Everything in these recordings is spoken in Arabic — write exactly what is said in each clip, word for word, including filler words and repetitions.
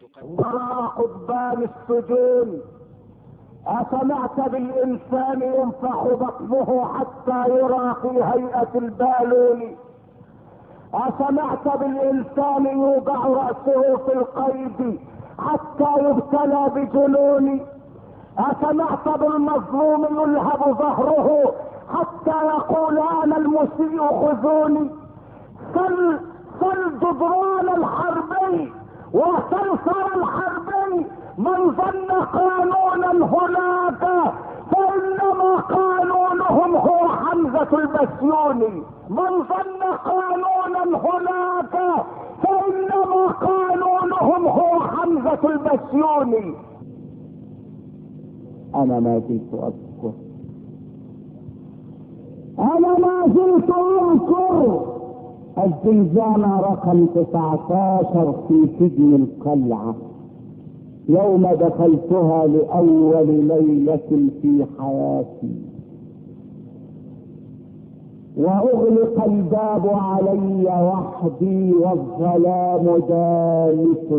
وراء قضبان السجون. أسمعت بالإنسان ينفخ بطنه حتى يرى في هيئة البالون؟ أسمعت بالإنسان يوضع رأسه في القيد حتى يبتلى بجنون؟ أسمعت بالمظلوم يلهب ظهره حتى يقول أنا المسيء خذوني؟ سل سل جدران الحربي وسلسل الحربي، من ظن قانونا هناك فإنما قانونهم هو حمزة البسيوني. من ظن قانونا هناك فإنما قانونهم هو حمزة البسيوني. أنا ما زلت أذكر أنا ما زلت أذكر الزنزانة رقم تسعة عشر في سجن القلعة، يوم دخلتها لأول ليلة في حياتي، وأغلق الباب علي وحدي والظلام دامس،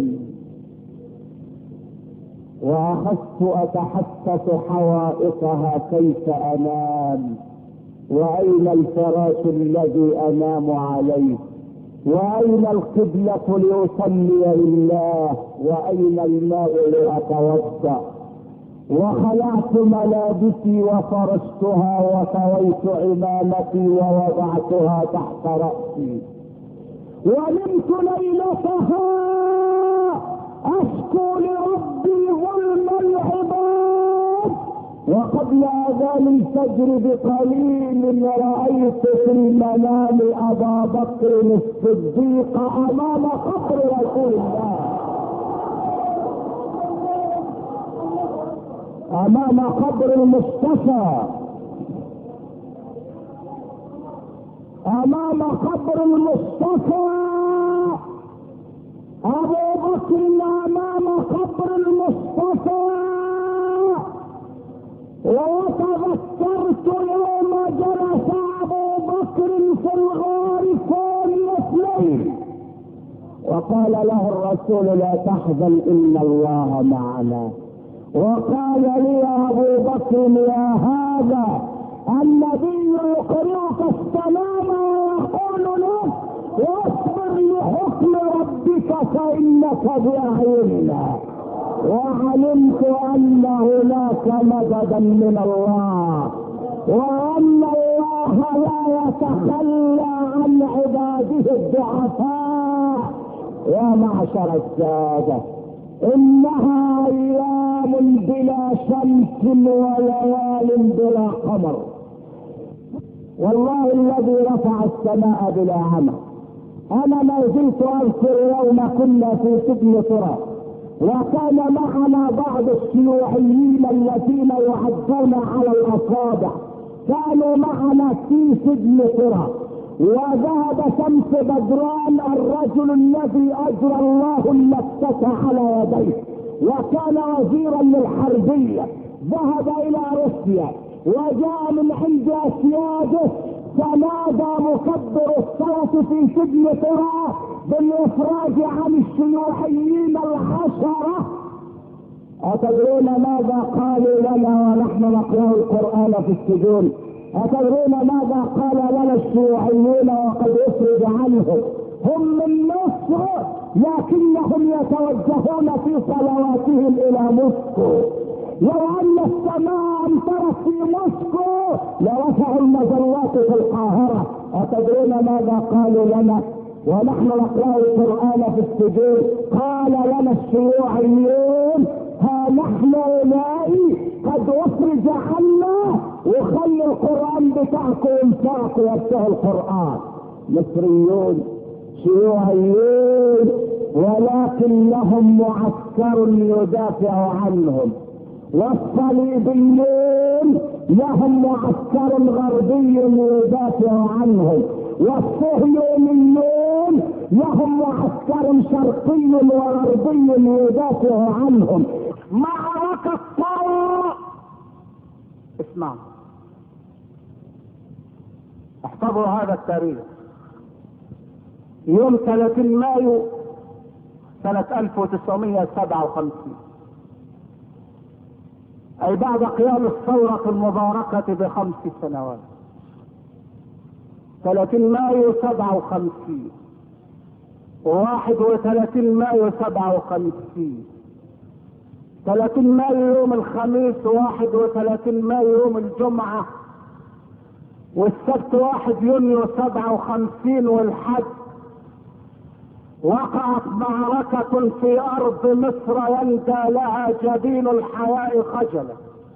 وأخذت أتحسس حوائطها كيف أنام، وأين الفراش الذي أنام عليه، وأين القبلة لأصلي لله، وأين الماء لأتوضأ. وخلعت ملابسي وفرشتها وطويت عمامتي ووضعتها تحت رأسي، ونمت ليلتها أشكو لربي ظلم العباد. وقبل اذان الفجر بقليل رايت في المنام ابا بكر الصديق امام قبر رسول الله، امام قبر المصطفى، امام قبر المصطفى. ابو بكر امام قبر المصطفى. وتذكرت يوم جلس ابو بكر في الغار ثاني اثنين وقال له الرسول لا تحزن ان الله معنا، وقال لي ابو بكر يا هذا النبي يقرئك السلام ويقول لك واصبر لحكم ربك فانك باعيننا. وعلمت ان هناك مددا من الله، وان الله لا يتخلى عن عباده الضعفاء. يا معشر الساده، انها ايام بلا شمس وليال بلا قمر، والله الذي رفع السماء بلا عمى. انا ما زلت اذكر يوم كنا في سجن ترى، وكان معنا بعض الشيوعيين الذين يعدون على الاصابع، كانوا معنا في سجن ترى. وذهب شمس بدران الرجل الذي اجرى الله النكتة على يديه، وكان وزيرا للحربية، ذهب الى روسيا وجاء من عند اسياده، فنادى مكبر الصوت في سجن ترى بالافراج عن الشيوعيين العشرة. أتدرون ماذا قالوا لنا ونحن نقرأ القرآن في السجون؟ أتدرون ماذا قال لنا الشيوعيون وقد افرج عنهم؟ هم من مصر لكنهم يتوجهون في صلواتهم الى موسكو. لو ان السماء امطرت في موسكو لرفعوا المظلات في القاهرة. أتدرون ماذا قالوا لنا ونحن نقرأ القرآن في السجون؟ قال لنا الشيوعيون ها نحن اولئك قد افرج عنا وخلي القرآن بتاعكم ينفعكم وافتحوا القرآن. مصريون شيوعيون ولكن لهم معسكر يدافع عنهم، والصليبيون لهم معسكر غربي يدافع عنهم، والصهيونيون لهم معسكر شرقي وغربي يدافع عنهم. معركة الطور، اسمع احفظوا هذا التاريخ، يوم ثلاثين مايو سنة ألف وتسعمائة وسبعة وخمسين، أي بعد قيام الثورة المباركة بخمس سنوات. ثلاثين مايو سبعة وخمسين، واحد وثلاثين مايو سبعة وخمسين، ثلاثين مايو يوم الخميس، واحد وثلاثين مايو يوم الجمعة، والسبت واحد يونيو سبعة وخمسين، والحد وقعت معركة في أرض مصر يندى لها جبين الحياء خجلا.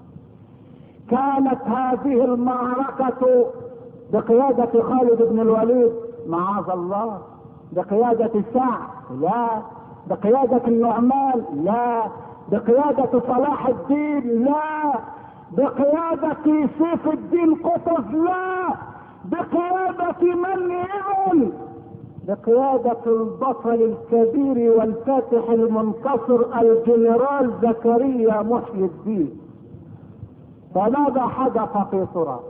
كانت هذه المعركة بقيادة خالد بن الوليد معاذ الله، بقيادة سعد لا، بقيادة النعمان لا، بقيادة صلاح الدين لا، بقيادة سيف الدين قطز لا، بقيادة من إذن؟ بقيادة البطل الكبير والفاتح المنتصر الجنرال زكريا محي الدين. فماذا حدث في طرى؟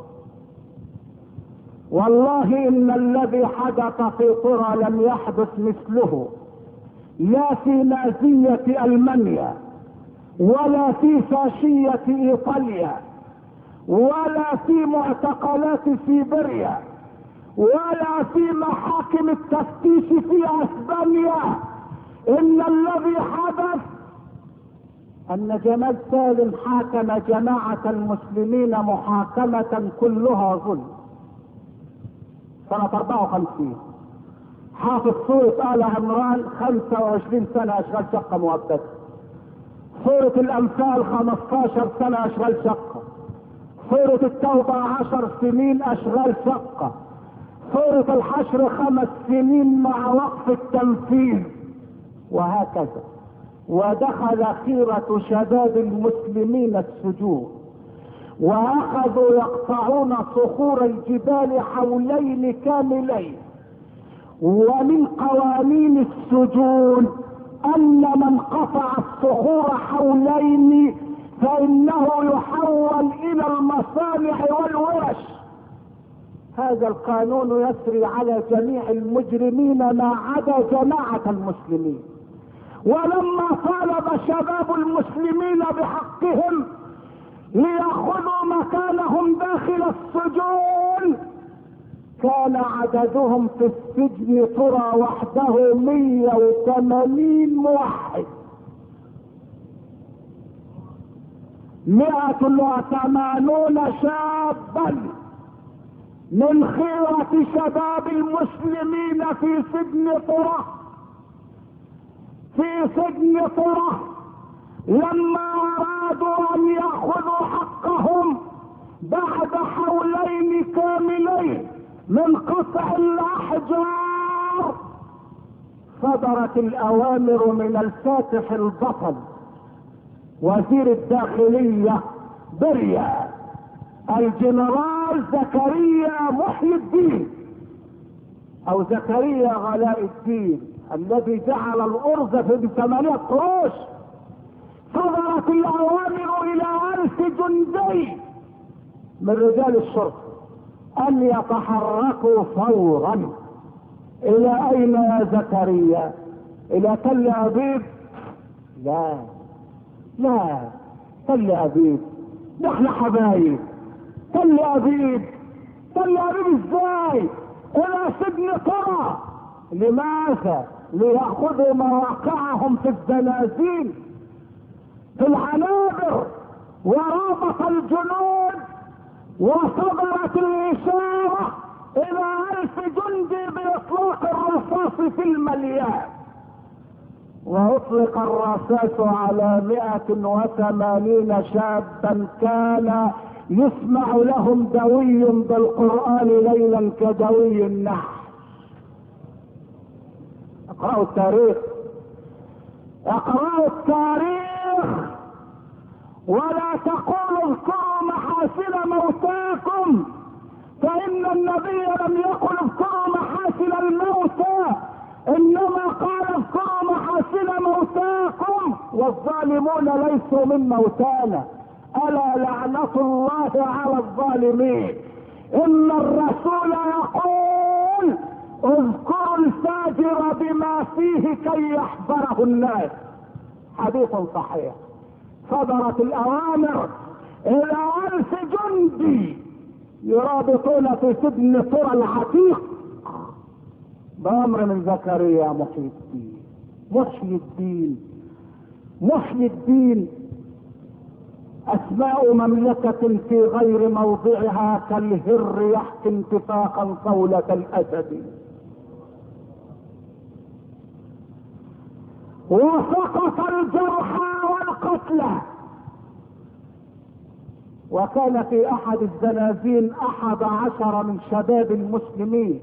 والله ان الذي حدث في طرى لم يحدث مثله، لا في نازية المانيا، ولا في فاشية ايطاليا، ولا في معتقلات سيبيريا، ولا في محاكم التفتيش في اسبانيا. ان الذي حدث ان جمال سالم حاكم جماعة المسلمين محاكمة كلها ظلم. سنة أربعة وخمسين حافظ سورة آل عمران خمسة وعشرين سنة اشغال شقة مؤبدة، سورة الأنفال خمسة عشر سنة اشغال شقة، سورة التوبة عشر سنين اشغال شقة، سورة الحشر خمس سنين مع وقف التنفيذ، وهكذا. ودخل خيرة شباب المسلمين السجون، واخذوا يقطعون صخور الجبال حولين كاملين. ومن قوانين السجون ان من قطع الصخور حولين فانه يحول الى المصانع والورش. هذا القانون يسري على جميع المجرمين ما عدا جماعة المسلمين. ولما طالب شباب المسلمين بحقهم ليأخذوا مكانهم داخل السجون، كان عددهم في السجن ترى وحده مية وثمانين موحد، مئة وثمانون شابا من خيرة شباب المسلمين في سجن طرة. في سجن طرة لما ارادوا ان ياخذوا حقهم بعد حولين كاملين من قطع الاحجار، صدرت الاوامر من الفاتح البطل وزير الداخلية بريا الجنرال زكريا محي الدين او زكريا غلاء الدين الذي جعل الارز بثمانية قروش. صدرت الاوامر الى الف جندي من رجال الشرطة ان يتحركوا فورا. الى اين يا زكريا؟ الى تل ابيب؟ لا لا، تل ابيب نحن حبايب. تل ابيب تل ابيب ازاي؟ الى سجن طرة. لماذا؟ ليأخذوا مواقعهم في الزنازين في العنابر ورابط الجنود. وصدرت الإشارة إلى ألف جندي بإطلاق الرصاص في المليان، وأطلق الرصاص على مئة وثمانين شابا كان يسمع لهم دوي بالقرآن ليلا كدوي النحل. اقرأوا التاريخ، اقرأوا التاريخ، ولا تقولوا اذكروا محاسن موتاكم، فإن النبي لم يقل اذكروا محاسن الموتى، إنما قال اذكروا محاسن موتاكم، والظالمون ليسوا من موتانا، ألا لعنة الله على الظالمين. إن الرسول يقول اذكروا الفاجر بما فيه كي يحذره الناس. حديث صحيح. صدرت الاوامر الى الف جندي يرابطون في سجن طرى العتيق بامر من زكريا محي الدين. محي الدين محي الدين اسماء مملكة في غير موضعها كالهر يحكي انتفاخا قولة الاسد. وسقط الجرحى والقتلى. وكان في احد الزنازين احد عشر من شباب المسلمين.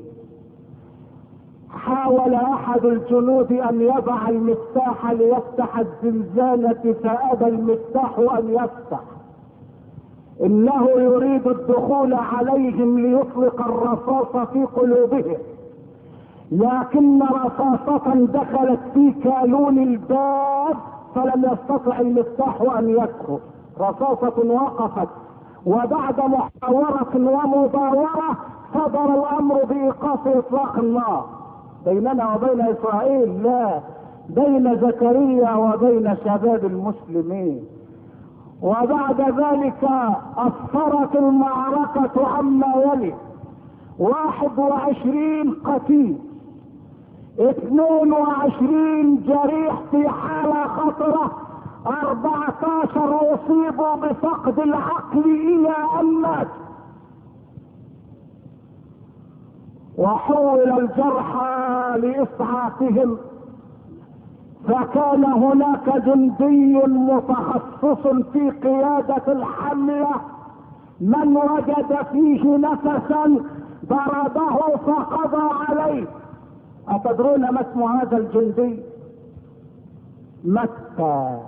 حاول احد الجنود ان يضع المفتاح ليفتح الزنزانة فابى المفتاح ان يفتح. انه يريد الدخول عليهم ليطلق الرصاص في قلوبهم، لكن رصاصة دخلت في كالون الباب فلم يستطع المفتاح ان يدخل. رصاصة وقفت، وبعد محاورة ومداورة صدر الامر بايقاف اطلاق النار. بيننا وبين اسرائيل؟ لا، بين زكريا وبين شباب المسلمين. وبعد ذلك اثرت المعركة عما يلي: واحد وعشرين قتيل، اثنين وعشرين جريح في حالة خطرة، اربعة عشر اصيبوا بفقد العقل الى ان مات. وحول الجرحى لاسعافهم، فكان هناك جندي متخصص في قيادة الحملة من وجد فيه نفسا ضربه فقضى عليه. أتدرون ما اسم هذا الجندي؟ متى.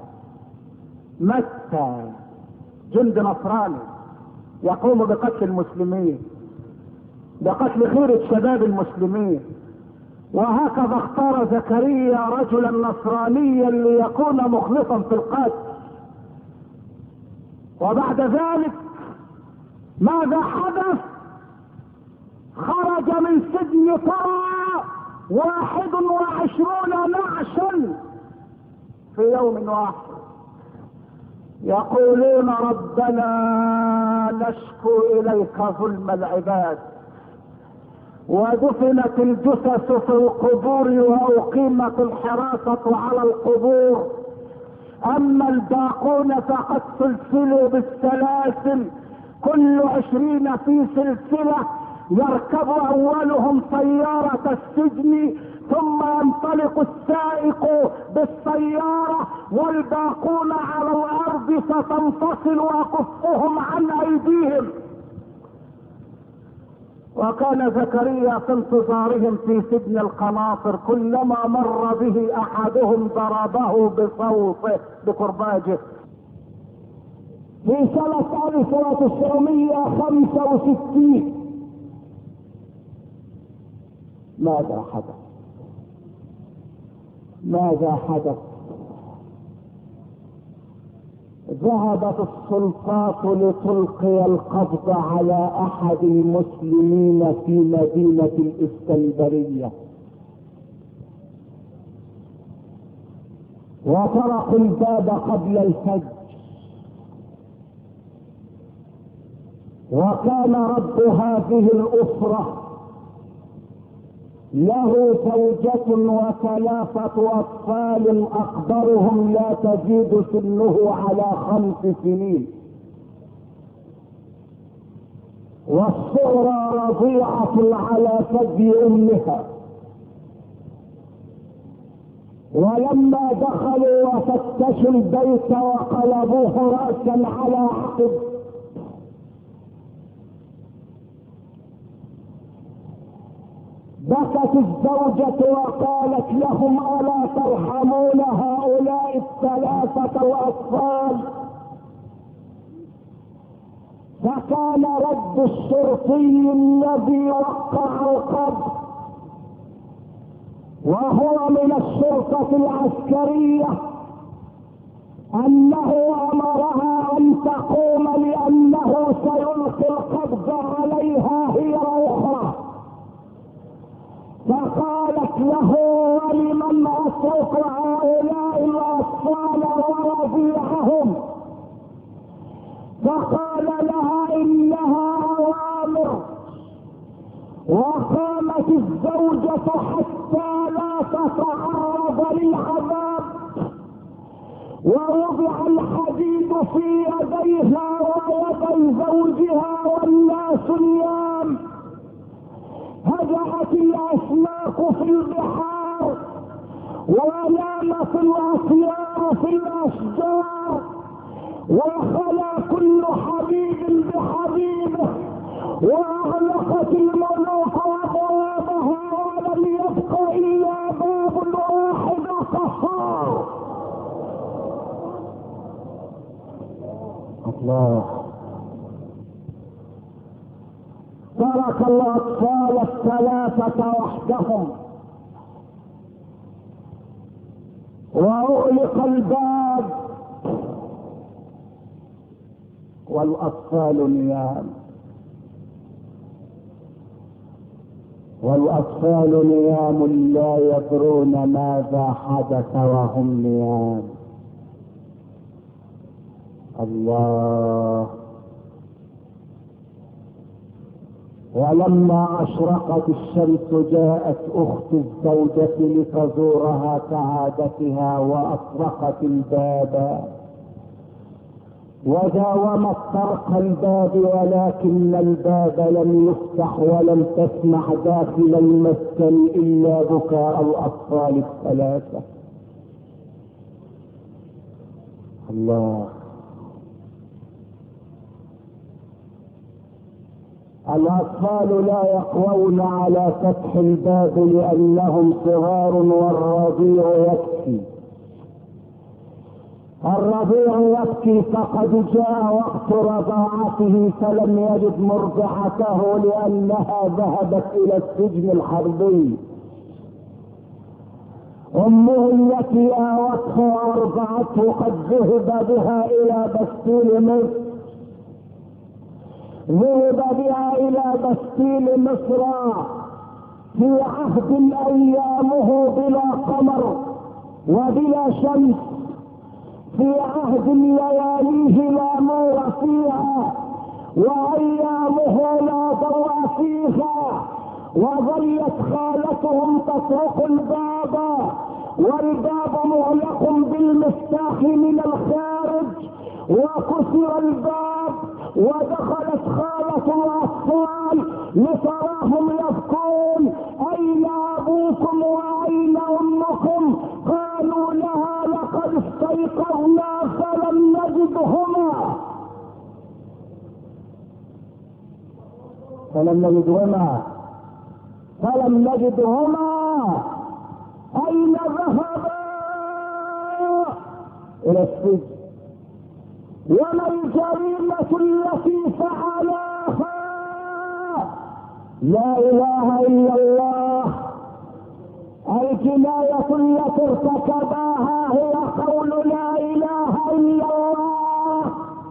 متى جند نصراني يقوم بقتل المسلمين، بقتل خيرة شباب المسلمين. وهكذا اختار زكريا رجلا نصرانيا ليكون مخلصا في القتل. وبعد ذلك ماذا حدث؟ خرج من سجن طرى واحد وعشرون نعشا في يوم واحد يقولون: ربنا نشكو اليك ظلم العباد. ودفنت الجثث في القبور واقيمت الحراسة على القبور. اما الباقون فقد سلسلوا بالسلاسل، كل عشرين في سلسلة، يركب اولهم سيارة السجن ثم ينطلق السائق بالسيارة، والباقون على الارض ستنفصل اكفهم عن ايديهم. وكان زكريا في انتظارهم في سجن القناطر، كلما مر به احدهم ضربه بصوته بكرباجه. في سنة الف وتسعمائة وخمسة وستين ماذا حدث؟ ماذا حدث؟ ذهبت السلطات لتلقي القبض على احد المسلمين في مدينة الاسكندرية، وطرقوا الباب قبل الفجر. وكان رب هذه الاسرة له زوجة وثلاثة اطفال، اكبرهم لا تزيد سنه على خمس سنين، والصغرى رضيعة على ثدي امها. ولما دخلوا وفتشوا البيت وقلبوه رأسا على عقب، بكت الزوجة وقالت لهم: ألا ترحمون هؤلاء الثلاثة الأطفال؟ فكان رد الشرطي الذي وقع القبض، وهو من الشرطة العسكرية، انه امرها ان تقوم لانه سيلقي القبض عليها هي اخرى. قالت له ولمن اترك هؤلاء الاطفال ورضيعهم؟ فقال لها انها اوامر. وقامت الزوجة حتى لا تتعرض للعذاب، ووضع الحديد في يديها ويدي زوجها والناس نيام. هجأت الاسماك في البحار، ونامت الاطيار في الاشجار، وخلا كل حبيب بحبيبه، واغلقت الملوك ابوابها، ولم يبق الا باب واحد قصار. الله. ترك الاطفال الثلاثة وحدهم، واغلق الباب، والاطفال نيام. والاطفال نيام لا يدرون ماذا حدث وهم نيام. الله. ولما اشرقت الشمس جاءت اخت الزوجة لتزورها كعادتها، واطرقت الباب وداومت طرق الباب، ولكن الباب لم يفتح، ولم تسمع داخل المسكن الا بكاء الاطفال الثلاثة. الله. الاطفال لا يقوون على فتح الباب لانهم صغار، والرضيع يبكي. الرضيع يبكي فقد جاء وقت رضاعته، فلم يجد مرضعته لانها ذهبت الى السجن الحربي. امه التي اوته وارضعته قد ذهب بها الى بستيل مصر، ذهب بها الى بستيل مصر في عهد ايامه بلا قمر وبلا شمس، في عهد لياليه لا نور فيها، وايامه لا ضوء فيها. وظلت خالتهم تطرق الباب، والباب مغلق بالمفتاح من الخارج، وكسر الباب، ودخلت خالة الاطفال لتراهم يبكون: اين ابوكم واين امكم؟ قالوا لها: لقد استيقظنا فلم نجدهما. فلم نجدهما فلم نجدهما اين ذهبا؟ الى السجن. وما الجريمة التي فعلاها؟ لا اله الا الله. الجناية التي ارتكباها هي قول لا اله الا الله.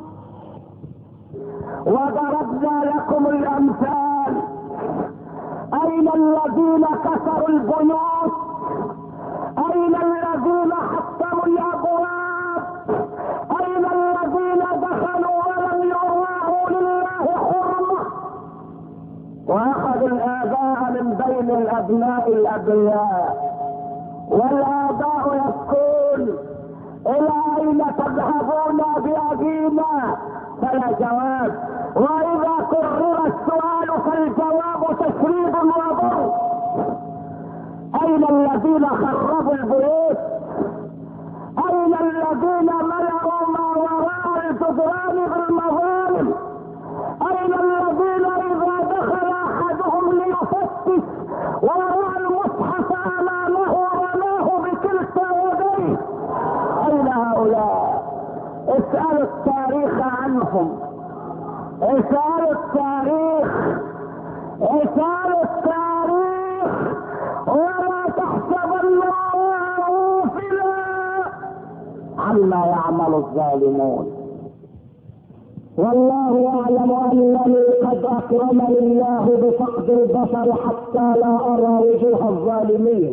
وضربنا لكم الامثال. اين الذين كسروا البيوت؟ اين الذين حطموا الابواب؟ اين الذين دخلوا ولم يراعوا لله حرمه؟ واخذوا الاباء من بين الابناء الابرياء، والاباء يبكون: الى اين تذهبون بابينا؟ فلا جواب. واذا كرر السؤال فالجواب تشريد وضر. اين الذين خربوا البيوت؟ اين الذين ملأوا ما وراء الجدران بالمظالم؟ اين الذين اذا دخل احدهم ليفتش وراء المصحف امامه رماه بكلتا يديه؟ اين هؤلاء؟ اسألوا التاريخ عنهم، اسألوا التاريخ، اسألوا التاريخ، ولا تحسبن الله غافلا عما يعمل الظالمون. والله يعلم انني قد اكرمني الله بفقد البصر حتى لا ارى وجوه الظالمين،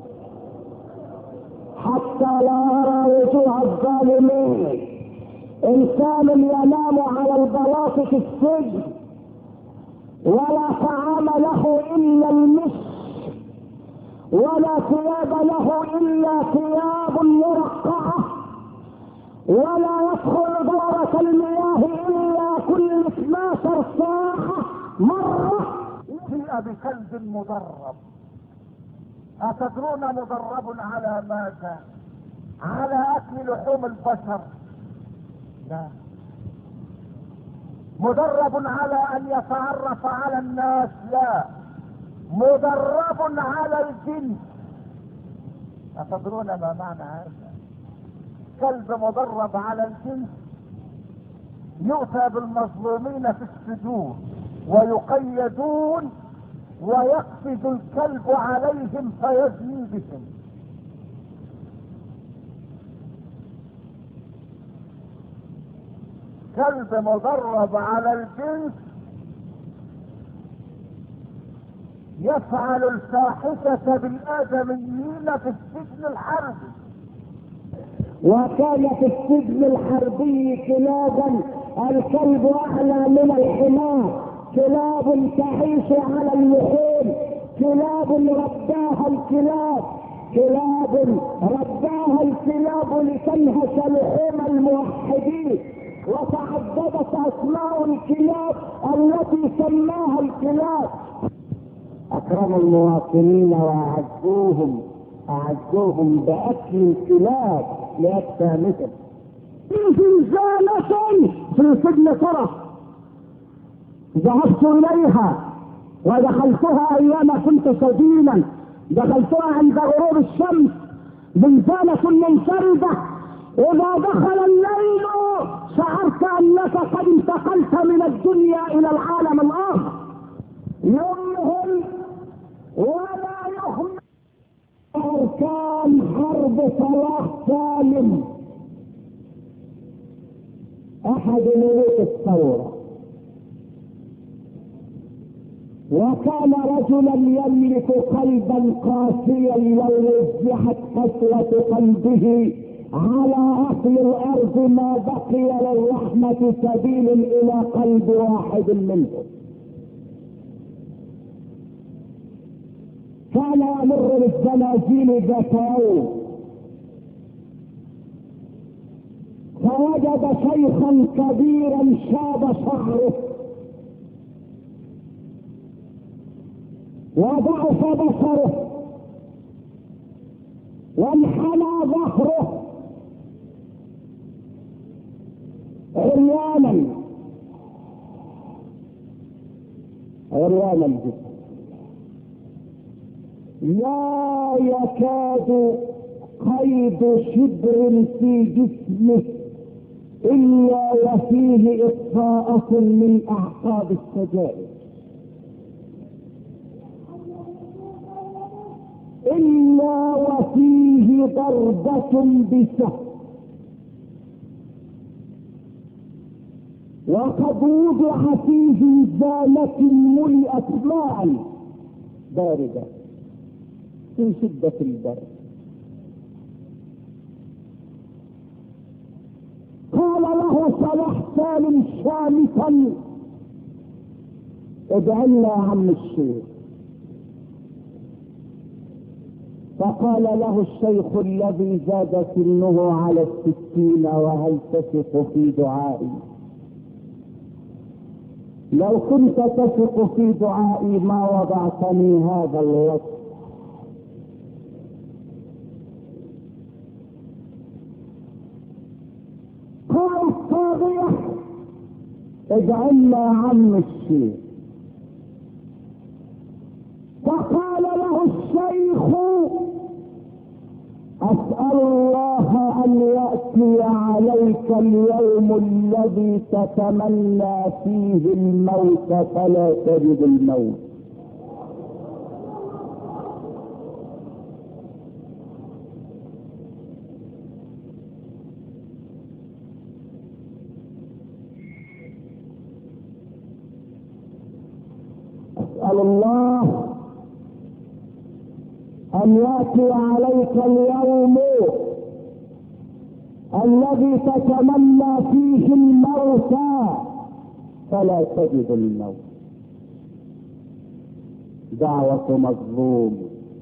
حتى لا ارى وجوه الظالمين. انسان ينام على البلاط في السجن ولا طعام له الا المسك، ولا ثياب له الا ثياب مرقعه، ولا يدخل دورة المياه الا كل اثناشر ساعة مرة. جيء بكلب مدرب. اتدرون مدرب على ماذا؟ على اكل لحوم البشر؟ لا، مدرب على ان يتعرف على الناس؟ لا، مدرب على الجنس. أتدرون ما معنى هذا؟ كلب مدرب على الجنس يؤتى بالمظلومين في السجون ويقيدون ويقفز الكلب عليهم فيزني بهم. كلب مدرب على الجنس يفعل الفاحشة بالآدميين في السجن الحربي. وكان في السجن الحربي كلابا الكلب اعلى من الحمار، كلاب تعيش على اللحوم، كلاب رباها الكلاب، كلاب رباها الكلاب لتنهش لحوم الموحدين، وتعددت اسماء الكلاب التي سماها الكلاب. اكرموا المواطنين واعزوهم، اعزوهم باكل الكلاب لاجسامهم. في زنزانة في سجن طرف ذهبت اليها ودخلتها ايام كنت سجينا، دخلتها عند غروب الشمس، زنزانة منفردة. اذا دخل الليل شعرت انك قد انتقلت من الدنيا الى العالم الاخر. يمهل ولا يهمل. اركان حرب صلاح سالم احد ملوك الثورة، وكان رجلا يملك قلبا قاسيا لو وزعت قسوة قلبه على اهل الارض ما بقي للرحمة سبيل الى قلب واحد منهم. كان يمر بالزنازين ذات يوم فوجد شيخا كبيرا شاب شعره وضعف بصره وانحنى ظهره عريانا عريانا الجسم، لا يكاد قيد شبر في جسمه الا وفيه اطفاءة من اعقاب السجائر، الا وفيه ضربة بسهم، وقد وضع في زنزانة ملئت ماء باردة في شدة البرد. قال له صلاح سالم شامتا: ادع لنا يا عم الشيخ. فقال له الشيخ الذي زاد سنه على الستين: وهل تثق في دعائي؟ لو كنت تثق في دعائي ما وضعتني هذا الوصف. قال الطاغية: اجعلنا عم الشيخ. فقال له الشيخ: اسأل الله ان يأتي عليك اليوم الذي تتمنى فيه الموت فلا تجد الموت. اسأل الله ان ياتي عليك اليوم الذي تتمنى فيه الموت فلا تجد الموت. دعوة مظلوم.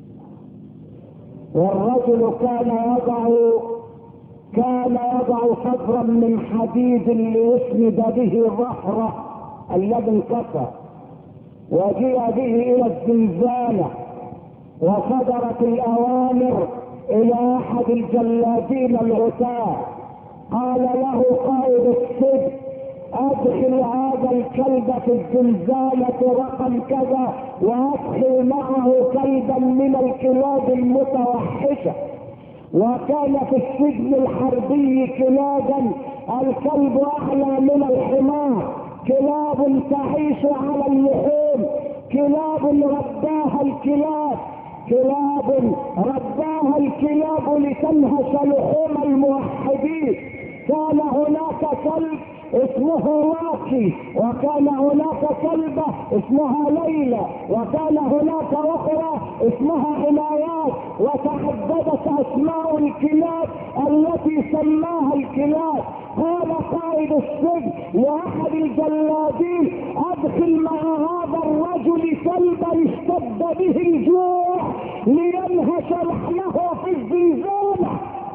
والرجل كان يضع كان يضع صدرا من حديد ليسند به ظهره الذي انكسر، وجيء به الى الزنزانة وصدرت الاوامر الى احد الجلادين العتاة. قال له قائد السجن ادخل هذا الكلب في الزنزانة رقم كذا وادخل معه كلبا من الكلاب المتوحشة. وكان في السجن الحربي كلابا الكلب اعلى من الحمار، كلاب تعيش على اللحوم، كلاب رباها الكلاب كلاب رباها الكلاب لتنهش لحوم الموحدين. كان هناك كلب اسمه واكي، وكان هناك كلبة اسمها ليلى، وكان هناك اخرى اسمها عنايات، وتعددت اسماء الكلاب التي سماها الكلاب. قال قائد السجن لاحد الجلادين ادخل مع هذا الرجل كلبا اشتد به الجوع لينهش لحمه في الزنزانة.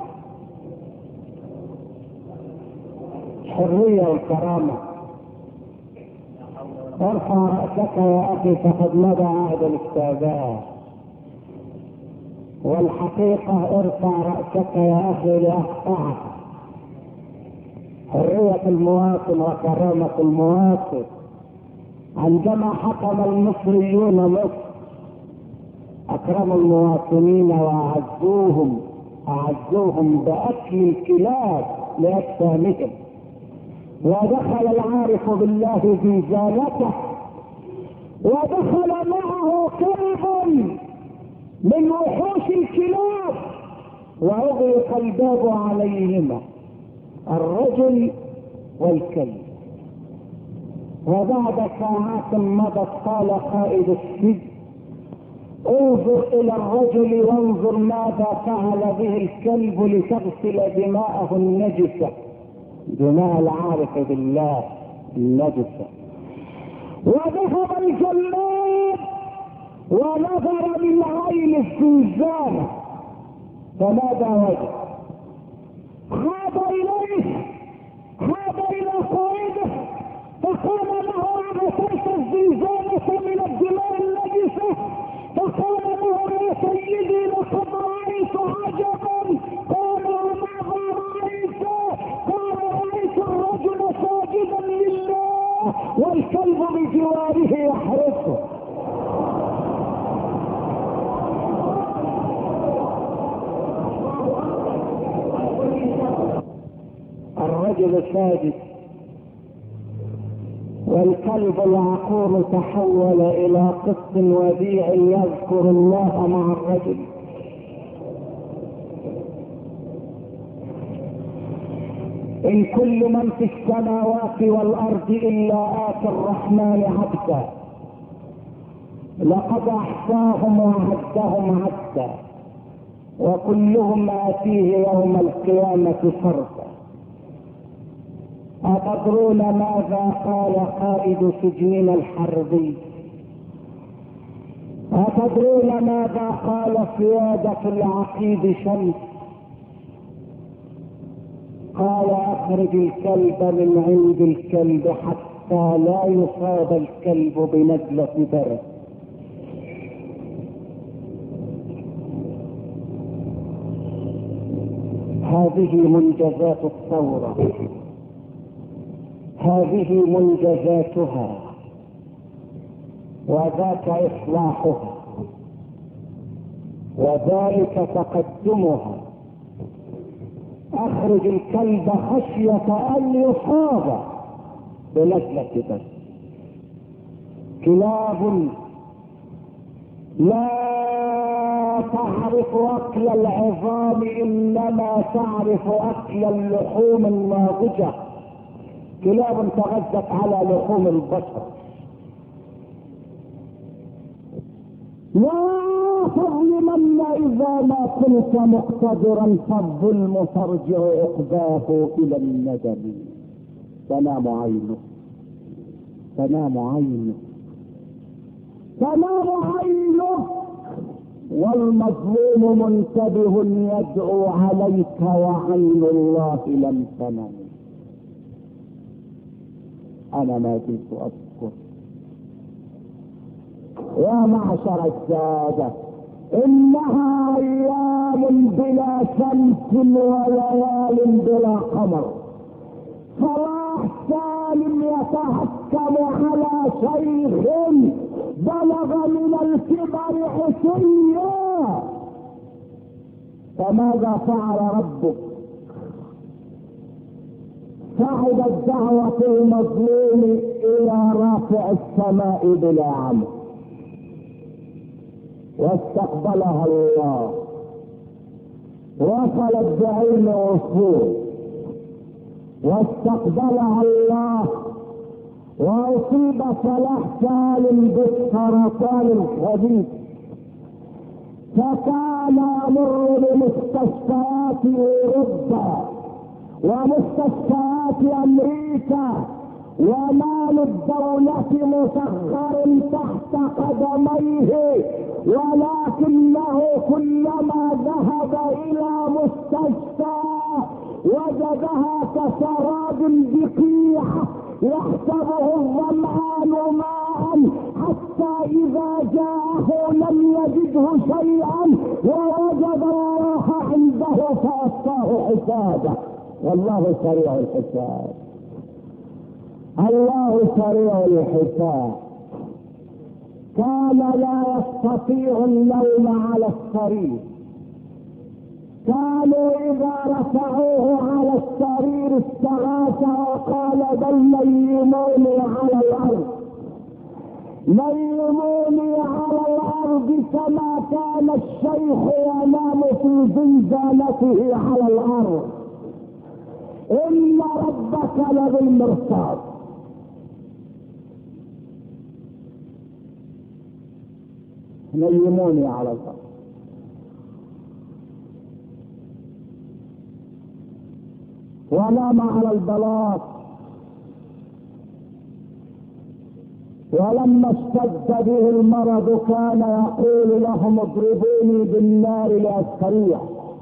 الحرية والكرامة. ارفع رأسك يا اخي فقد مضى عهد الاستاذان، والحقيقة ارفع رأسك يا اخي لاخطأك. حرية المواطن وكرامة المواطن. عندما حكم المصريون مصر اكرموا المواطنين واعزوهم اعزوهم باكل الكلاب لاجسامهم. ودخل العارف بالله زنزانته ودخل معه كلب من وحوش الكلاب واغلق الباب عليهما، الرجل والكلب. وبعد ساعات مضت قال قائد السجن انظر الى الرجل وانظر ماذا فعل به الكلب لتغسل دماءه النجسة، دماء العارف بالله النجسة. وذهب الجلاد ونظر من عين الزنزانة فماذا وجد؟ عاد اليه عاد الى قائده فقال له اغسلت الزنزانة من الدماء النجسة؟ فقال له يا سيدي لقد رأيت عجبا. قال وماذا رأيت؟ قال رأيت الرجل ساجدا لله والكلب بجواره يحرسه. الرجل ساجد والكلب العقور تحول الى قط وديع يذكر الله مع الرجل. ان كل من في السماوات والارض الا اتى الرحمن عبدا لقد احصاهم وعدهم عدا وكلهم اتيه يوم القيامة فردا. أتدرون ماذا قال قائد سجننا الحربي؟ أتدرون ماذا قال سيادة العقيد شمس؟ قال اخرج الكلب من عند الكلب حتى لا يصاب الكلب بنزلة برد. هذه منجزات الثورة، هذه منجزاتها، وذاك اصلاحها، وذلك تقدمها. اخرج الكلب خشية ان يصاب بنزلة برد. كلاب لا تعرف اكل العظام انما تعرف اكل اللحوم الناضجة. كلاب تغذت على لحوم البشر. لا تظلمن إذا ما كنت مقتدرا، فالظلم ترجع عقباه إلى الندم. تنام عينه تنام عينه تنام عينه والمظلوم منتبه يدعو عليك وعين الله لم تنم. أنا ما زلت أذكر يا معشر السادة، إنها أيام بلا شمس وليال بلا قمر. صلاح سالم يتحكم على شيخ بلغ من الكبر حسيا، فماذا فعل ربك؟ صعدت دعوة المظلوم إلى رافع السماء بلا عمل، واستقبلها الله، وصلت بعلم وصول، واستقبلها الله، واصيب صلاح سالم بالسرطان الشديد، فكان يمر بمستشفيات اوروبا ومستشفيات امريكا، ومال الدولة مسخر تحت قدميه، ولكنه كلما ذهب الى مستشفى وجدها كسراب بقيع يحسبه الظمآن ماء، حتى اذا جاءه لم يجده شيئا ووجد الله عنده فأتاه حسابه. والله سريع الحساب، الله سريع الحساب. كان لا يستطيع النوم على السرير، كانوا اذا رفعوه على السرير استغاث وقال بل نيموني على الارض، نيموني على الارض، كما كان الشيخ ينام في زنزانته على الارض. ان ربك لبالمرصاد. نيموني على الارض. ونام على البلاط، ولما اشتد به المرض كان يقول لهم اضربوني بالنار لأستريح.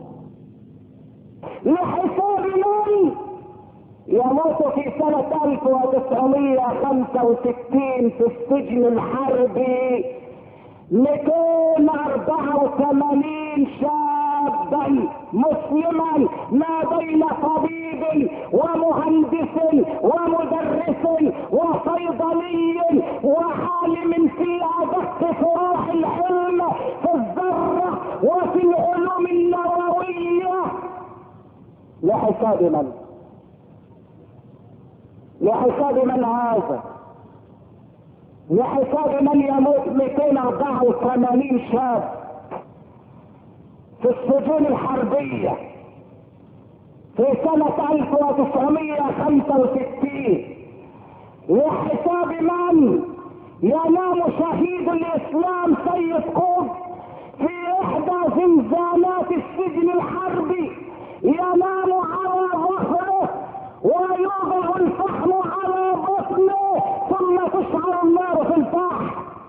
لحساب من يموت في سنة ألف وتسعمائة وخمسة وستين في السجن الحربي مئتين وأربعة وثمانين شابا مسلما ما بين طبيب ومهندس ومدرس وصيدلي وعالم في أدق فروع العلم في الذرة وفي العلوم النووية. لحساب من؟ لحساب من هذا؟ لحساب من يموت مئتين وأربعة وثمانين شاب في السجون الحربية في سنة ألف وتسعمائة وخمسة وستين؟ لحساب من ينام شهيد الإسلام سيد قطب في إحدى زنزانات السجن الحربي، ينام على ظهره ويوضع الفحم على بطنه ثم تشعل النار في الفحم،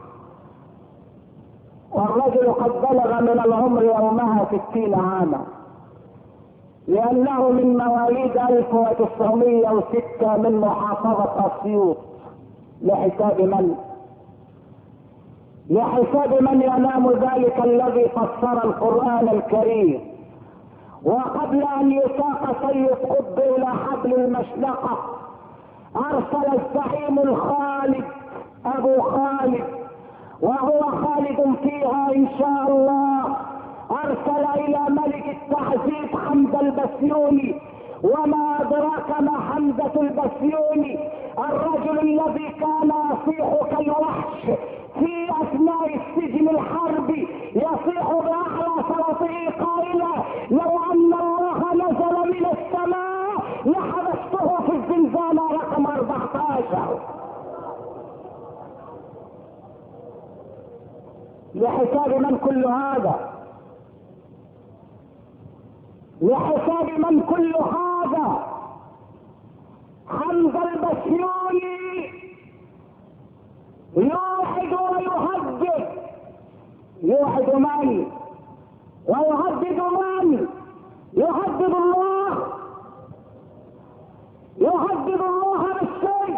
والرجل قد بلغ من العمر يومها ستين عاما، لأنه من مواليد ألف وتسعمائة وستة من محافظة أسيوط. لحساب من؟ لحساب من ينام ذلك الذي فسر القرآن الكريم، وقبل أن يساق سيد قطب إلى حبل المشنقة أرسل الزعيم الخالد أبو خالد، وهو خالد فيها إن شاء الله، أرسل إلى ملك التعذيب حمد البسيوني. وما أدراك ما حمزة البسيوني؟ الرجل الذي كان يصيح كالوحش في أثناء السجن الحربي، يصيح بأعلى صوته قائلا لو أن الله نزل من السماء لحبسته في الزنزانة رقم أربعة عشر. لحساب من كل هذا؟ لحساب من كل هذا؟ حمزة البسيوني يوحد ويهدد. يوحد من؟ ويهدد من؟ يهدد الله، يهدد الله بالسجن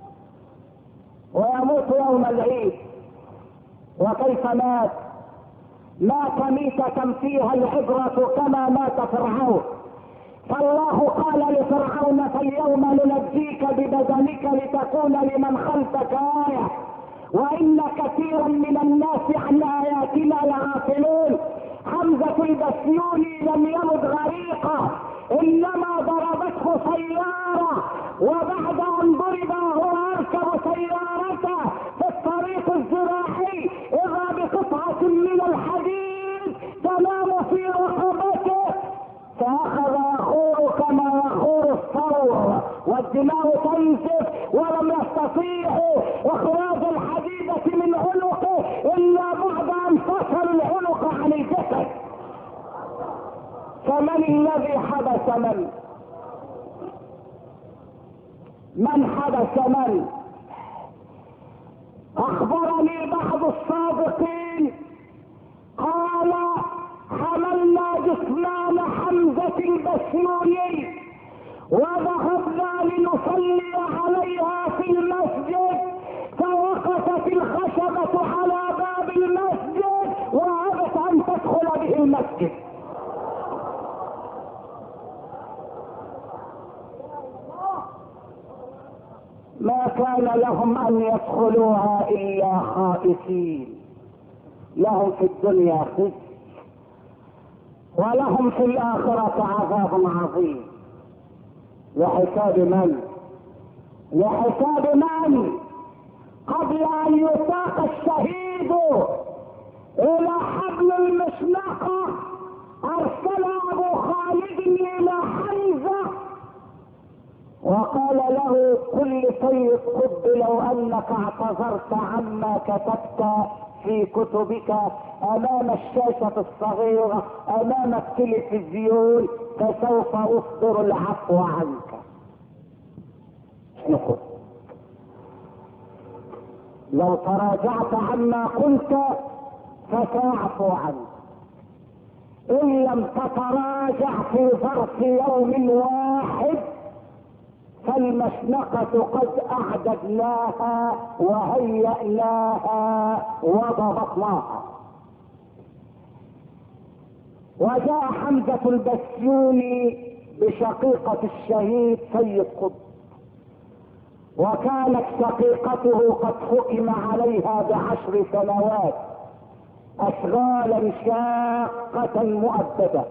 ويموت يوم العيد. وكيف مات؟ مات ميتة فيها العبرة كما مات فرعون. فالله قال لفرعون: فاليوم ننجيك ببدنك لتكون لمن خلفك آية وإن كثيرا من الناس عن آياتنا لغافلون. حمزة البسيوني لم يمت غريقا، إنما ضربته سيارة، وبعد أن ضرب هو يركب سيارته في الطريق الزراعي إذا بقطعة من الحديد تنام في رقبته، فأخذ يخور كما يخور الثور والدماء تنزف، ولم يستطيعوا إخراج الحديدة من عنقه إلا بعد أن فصل العنق عن الجسد. فمن الذي حبس من؟ من حبس من؟ أخبرني بعض الصادقين قال: حملنا جثمان حمزة البسيوني وذهبنا لنصلي عليها في المسجد، فوقفت الخشبة على باب المسجد وأبت أن تدخل به المسجد. ما كان لهم أن يدخلوها إلا خائفين. لهم في الدنيا خزي ولهم في الآخرة عذاب عظيم. لحساب من؟ لحساب من؟ قبل أن يساق الشهيد إلى حبل المشنقة أرسل أبو خالد إلى حمزة وقال له: كل سيد قطب لو أنك اعتذرت عما كتبت في كتبك امام الشاشة الصغيرة امام التلفزيون فسوف اصدر العفو عنك. نقول لو تراجعت عما قلت فساعفو عنك، ان لم تتراجع في ظرف يوم واحد فالمشنقة قد اعددناها وهيأناها وضبطناها. وجاء حمزة البسيوني بشقيقة الشهيد سيد قطب، وكانت شقيقته قد حكم عليها بعشر سنوات اشغالا شاقة مؤبدة.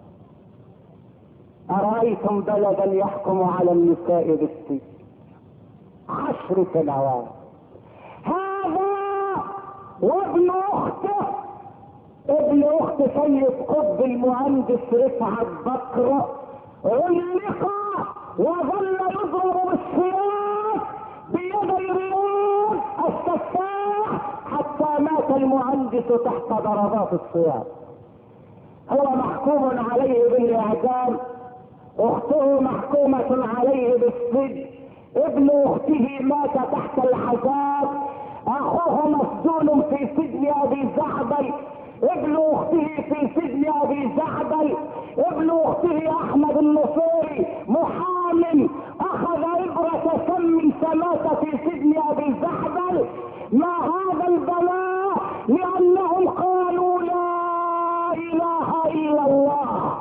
أرأيتم بلدا يحكم على النساء بالسجن عشر سنوات؟ هذا وابن أخته، ابن أخت سيد قطب المهندس رفعت بكر، علق وظل يضرب بالسياف بيدي رياض السفاح حتى مات المهندس تحت ضربات السياف. هو محكوم عليه بالإعدام، اخته محكومة عليه بالسجن، ابن اخته مات تحت العذاب، اخوه مسجون في سجن ابي زعبل، ابن اخته في سجن ابي زعبل، ابن اخته احمد النصيري محامٍ اخذ ابرة سم سمات في سجن ابي زعبل. ما هذا البلاء؟ لانهم قالوا لا اله الا الله.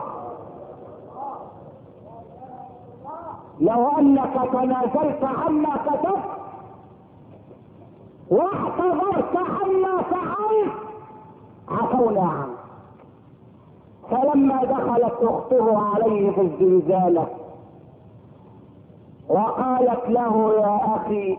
لو انك تنازلت عما كتبت واعتذرت عما فعلت عفونا عنك. فلما دخلت اخته عليه في الزنزانة وقالت له: يا اخي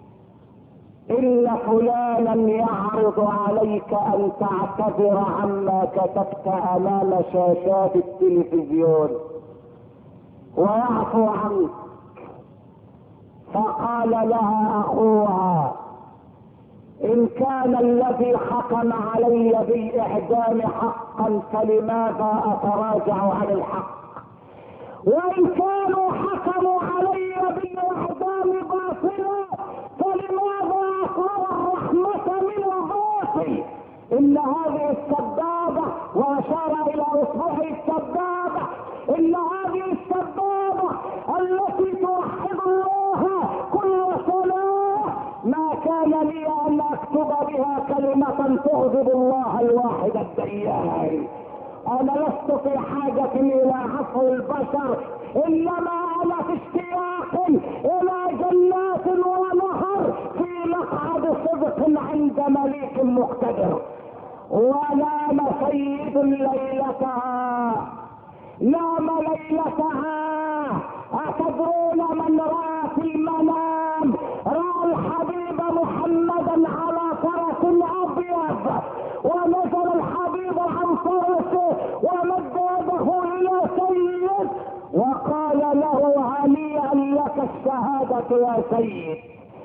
ان فلانا يعرض عليك ان تعتذر عما كتبت امام شاشات التلفزيون ويعفو عنك. فقال لها اخوها: ان كان الذي حكم علي بالاعدام حقا فلماذا اتراجع عن الحق؟ وان كانوا حكموا علي بالاعدام باطلا فلماذا اطلب الرحمة من الباطل؟ ان هذه السبابة، واشار الى اصبعه السبابة، ان هذه السبابة التي توحد الله كل صلاة ما كان لي ان اكتب بها كلمة تغضب الله الواحد الديان. انا لست في حاجة الى عفو البشر، انما انا في اشتياق الى جنات ونهر في مقعد صدق عند مليك مقتدر. ونام سيد ليلتها، نام ليلتها. اتدرون من راى في المنام؟ راى الحبيب محمدا على فرس ابيض، ونزل الحبيب عن فرسه ومد يده الى سيد وقال له هنيئا لك الشهادة يا سيد.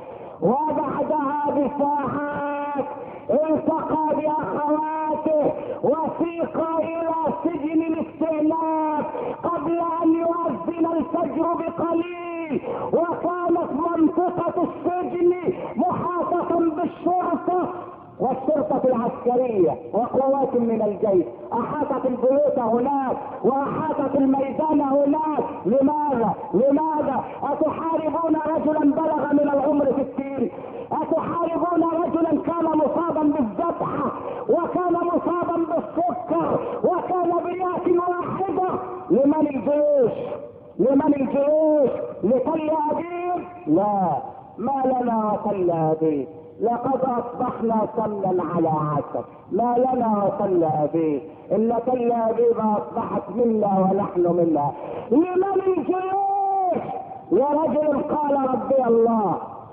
وبعدها بساعات التقى باخواته وسيق الى سجن الاستئناف قبل ان يؤذن الفجر بقليل. وكانت منطقة السجن محاطة بالشرطة والشرطة العسكرية وقوات من الجيش، احاطت البيوت هناك واحاطت الميدان هناك. لماذا؟ لماذا اتحاربون رجلا بلغ من العمر ستين؟ اتحاربون رجلا كان مصابا بالذبحة وكان مصابا بالسكر وكان برئة واحدة؟ لمن الجيش؟ لمن الجيش؟ لتل ابيب؟ لا، ما لنا وتل ابيب، لقد اصبحنا سمنا على عسل، ما لنا وتل ابيب، ان تل ابيب اصبحت منا ونحن منها. لمن الجيوش؟ لرجل قال ربي الله،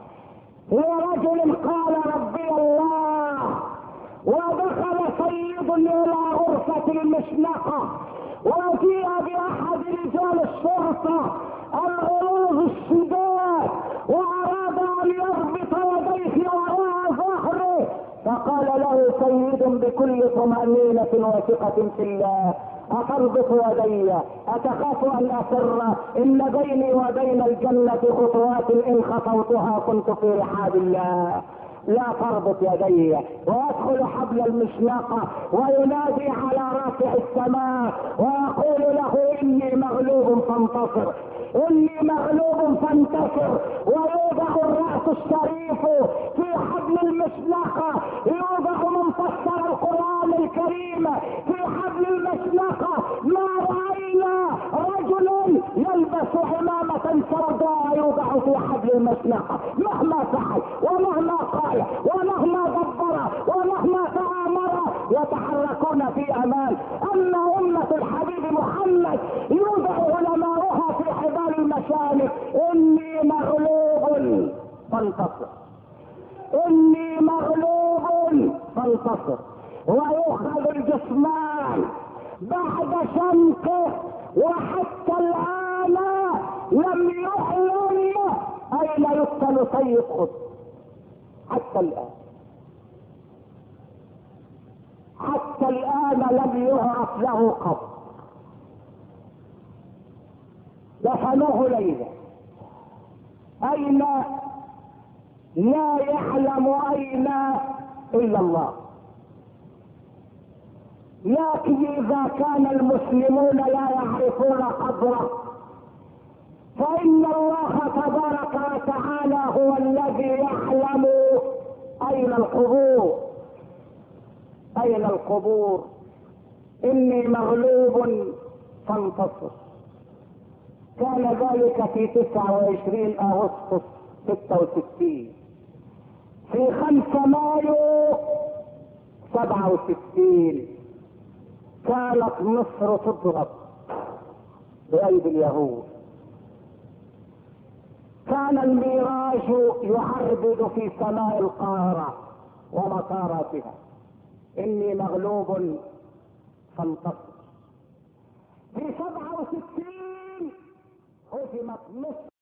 لرجل قال ربي الله. ودخل سيد الى غرفة المشنقة وجيء باحد رجال الشرطة الغلوظ الشداد واراد ان يربط يديه وراء ظهره، فقال له سيد بكل طمأنينة وثقة في الله: أتربط يدي؟ أتخاف أن أفر؟ إن بيني وبين الجنة خطوات إن خطوتها كنت في رحاب الله. لا تربط يدي. ويدخل حبل المشنقة وينادي على رافع السماء ويقول له: إني مغلوب فانتصر، إني مغلوب فانتصر. ويوضع الرأس الشريف في حبل المشنقة، يوضع من فسر القرآن الكريم في حبل المشنقة. ما رأينا رجل يلبس عمامة سوداء يوضع في حبل المشنقة، مهما فعل ومهما قال ومهما دبر ومهما تآمر يتحركون في امان. اما امة الحبيب محمد يوضع علماؤها في حبال المشانق: اني مغلوب فانتصر، اني مغلوب فانتصر. ويؤخذ الجسمان بعد شنقه، وحتى الان لم يعلم اين يقتل سيد قطب. حتى الان حتى الان لم يعرف له قبر. دفنوه ليلة اين؟ لا يعلم اين الا الله. لكن اذا كان المسلمون لا يعرفون قبره فان الله تبارك وتعالى هو الذي يعلم اين القبور. اين القبور؟ اني مغلوب فانتصر. كان ذلك في تسعة وعشرين اغسطس ستة وستين. في خمسة مايو سبعة وستين كانت مصر تضرب بأيدي اليهود. كان الميراج يعربد في سماء القاهرة ومطاراتها: اني مغلوب فانتصر. في سبعة وستين هزمت مصر